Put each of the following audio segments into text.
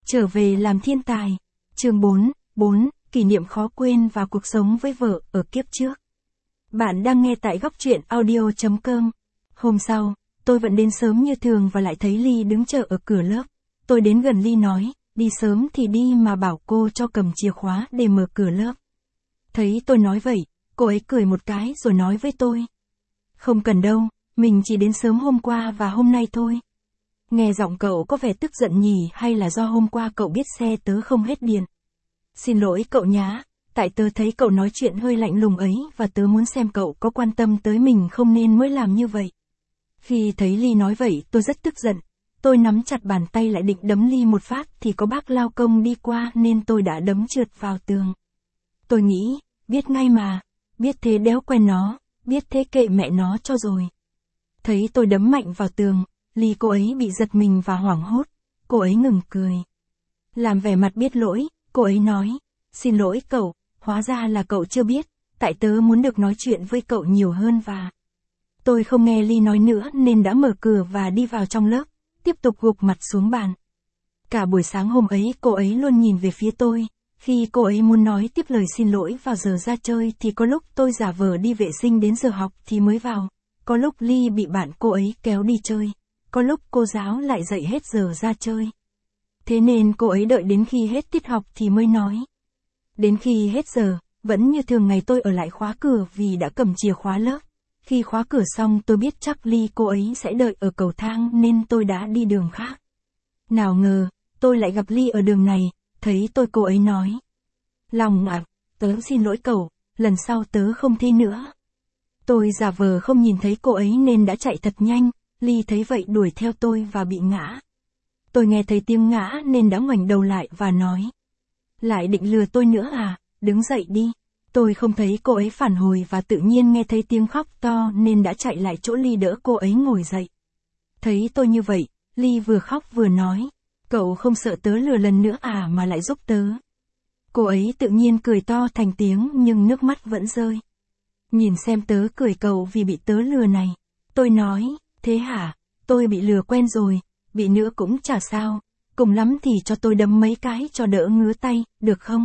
Trở về làm thiên tài. Chương 4, kỷ niệm khó quên và cuộc sống với vợ ở kiếp trước. Bạn đang nghe tại góc truyện audio.com. Hôm sau, tôi vẫn đến sớm như thường và lại thấy Ly đứng chờ ở cửa lớp. Tôi đến gần Ly nói, đi sớm thì đi mà bảo cô cho cầm chìa khóa để mở cửa lớp. Thấy tôi nói vậy, cô ấy cười một cái rồi nói với tôi. Không cần đâu, mình chỉ đến sớm hôm qua và hôm nay thôi. Nghe giọng cậu có vẻ tức giận nhỉ, hay là do hôm qua cậu biết xe tớ không hết điện? Xin lỗi cậu nhá, tại tớ thấy cậu nói chuyện hơi lạnh lùng ấy và tớ muốn xem cậu có quan tâm tới mình không nên mới làm như vậy. Khi thấy Ly nói vậy tôi rất tức giận. Tôi nắm chặt bàn tay lại định đấm Ly một phát thì có bác lao công đi qua nên tôi đã đấm trượt vào tường. Tôi nghĩ, biết ngay mà, biết thế đéo quen nó, biết thế kệ mẹ nó cho rồi. Thấy tôi đấm mạnh vào tường, Ly cô ấy bị giật mình và hoảng hốt, cô ấy ngừng cười. Làm vẻ mặt biết lỗi, cô ấy nói, xin lỗi cậu, hóa ra là cậu chưa biết, tại tớ muốn được nói chuyện với cậu nhiều hơn và... Tôi không nghe Ly nói nữa nên đã mở cửa và đi vào trong lớp, tiếp tục gục mặt xuống bàn. Cả buổi sáng hôm ấy cô ấy luôn nhìn về phía tôi, khi cô ấy muốn nói tiếp lời xin lỗi vào giờ ra chơi thì có lúc tôi giả vờ đi vệ sinh đến giờ học thì mới vào, có lúc Ly bị bạn cô ấy kéo đi chơi, có lúc cô giáo lại dạy hết giờ ra chơi. Thế nên cô ấy đợi đến khi hết tiết học thì mới nói. Đến khi hết giờ, vẫn như thường ngày tôi ở lại khóa cửa vì đã cầm chìa khóa lớp. Khi khóa cửa xong tôi biết chắc Ly cô ấy sẽ đợi ở cầu thang nên tôi đã đi đường khác. Nào ngờ, tôi lại gặp Ly ở đường này, thấy tôi cô ấy nói. Lòng ạ, tớ xin lỗi cậu, lần sau tớ không thế nữa. Tôi giả vờ không nhìn thấy cô ấy nên đã chạy thật nhanh, Ly thấy vậy đuổi theo tôi và bị ngã. Tôi nghe thấy tiếng ngã nên đã ngoảnh đầu lại và nói. Lại định lừa tôi nữa à, đứng dậy đi. Tôi không thấy cô ấy phản hồi và tự nhiên nghe thấy tiếng khóc to nên đã chạy lại chỗ Ly đỡ cô ấy ngồi dậy. Thấy tôi như vậy, Ly vừa khóc vừa nói. Cậu không sợ tớ lừa lần nữa à mà lại giúp tớ. Cô ấy tự nhiên cười to thành tiếng nhưng nước mắt vẫn rơi. Nhìn xem tớ cười cậu vì bị tớ lừa này. Tôi nói, thế hả, tôi bị lừa quen rồi, bị nữa cũng chả sao, cùng lắm thì cho tôi đấm mấy cái cho đỡ ngứa tay, được không?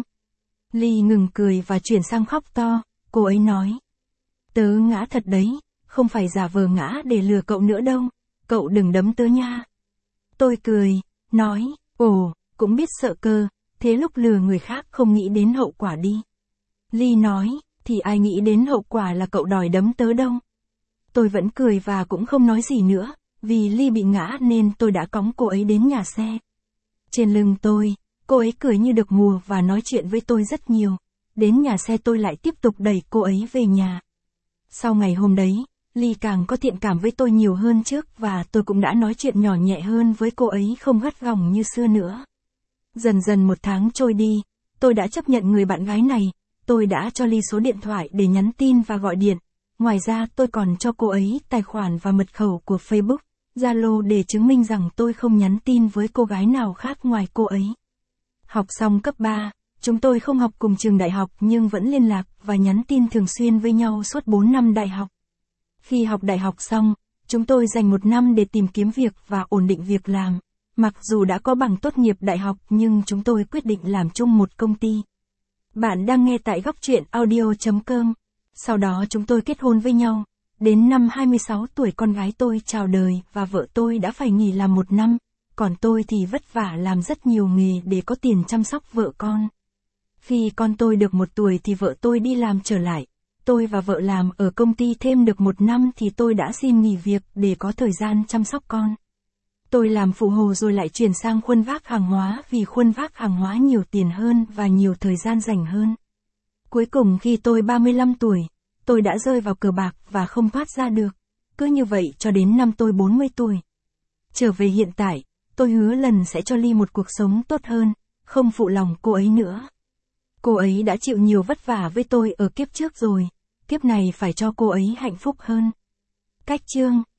Ly ngừng cười và chuyển sang khóc to, cô ấy nói. Tớ ngã thật đấy, không phải giả vờ ngã để lừa cậu nữa đâu, cậu đừng đấm tớ nha. Tôi cười, nói, ồ, cũng biết sợ cơ, thế lúc lừa người khác không nghĩ đến hậu quả đi. Ly nói, thì ai nghĩ đến hậu quả là cậu đòi đấm tớ đâu. Tôi vẫn cười và cũng không nói gì nữa, vì Ly bị ngã nên tôi đã cõng cô ấy đến nhà xe. Trên lưng tôi, cô ấy cười như được mùa và nói chuyện với tôi rất nhiều. Đến nhà xe tôi lại tiếp tục đẩy cô ấy về nhà. Sau ngày hôm đấy, Ly càng có thiện cảm với tôi nhiều hơn trước và tôi cũng đã nói chuyện nhỏ nhẹ hơn với cô ấy không gắt gỏng như xưa nữa. Dần dần một tháng trôi đi, tôi đã chấp nhận người bạn gái này, tôi đã cho Ly số điện thoại để nhắn tin và gọi điện. Ngoài ra tôi còn cho cô ấy tài khoản và mật khẩu của Facebook, Zalo để chứng minh rằng tôi không nhắn tin với cô gái nào khác ngoài cô ấy. Học xong cấp 3, chúng tôi không học cùng trường đại học nhưng vẫn liên lạc và nhắn tin thường xuyên với nhau suốt 4 năm đại học. Khi học đại học xong, chúng tôi dành 1 năm để tìm kiếm việc và ổn định việc làm. Mặc dù đã có bằng tốt nghiệp đại học nhưng chúng tôi quyết định làm chung một công ty. Bạn đang nghe tại góc truyện audio.com. Sau đó chúng tôi kết hôn với nhau. Đến năm 26 tuổi con gái tôi chào đời và vợ tôi đã phải nghỉ làm 1 năm, còn tôi thì vất vả làm rất nhiều nghề để có tiền chăm sóc vợ con. Khi con tôi được 1 tuổi thì vợ tôi đi làm trở lại. Tôi và vợ làm ở công ty thêm được 1 năm thì tôi đã xin nghỉ việc để có thời gian chăm sóc con. Tôi làm phụ hồ rồi lại chuyển sang khuân vác hàng hóa vì khuân vác hàng hóa nhiều tiền hơn và nhiều thời gian rảnh hơn. Cuối cùng khi tôi 35 tuổi, tôi đã rơi vào cờ bạc và không thoát ra được. Cứ như vậy cho đến năm tôi 40 tuổi. Trở về hiện tại, tôi hứa lần sẽ cho Ly một cuộc sống tốt hơn, không phụ lòng cô ấy nữa. Cô ấy đã chịu nhiều vất vả với tôi ở kiếp trước rồi, kiếp này phải cho cô ấy hạnh phúc hơn. Cách chương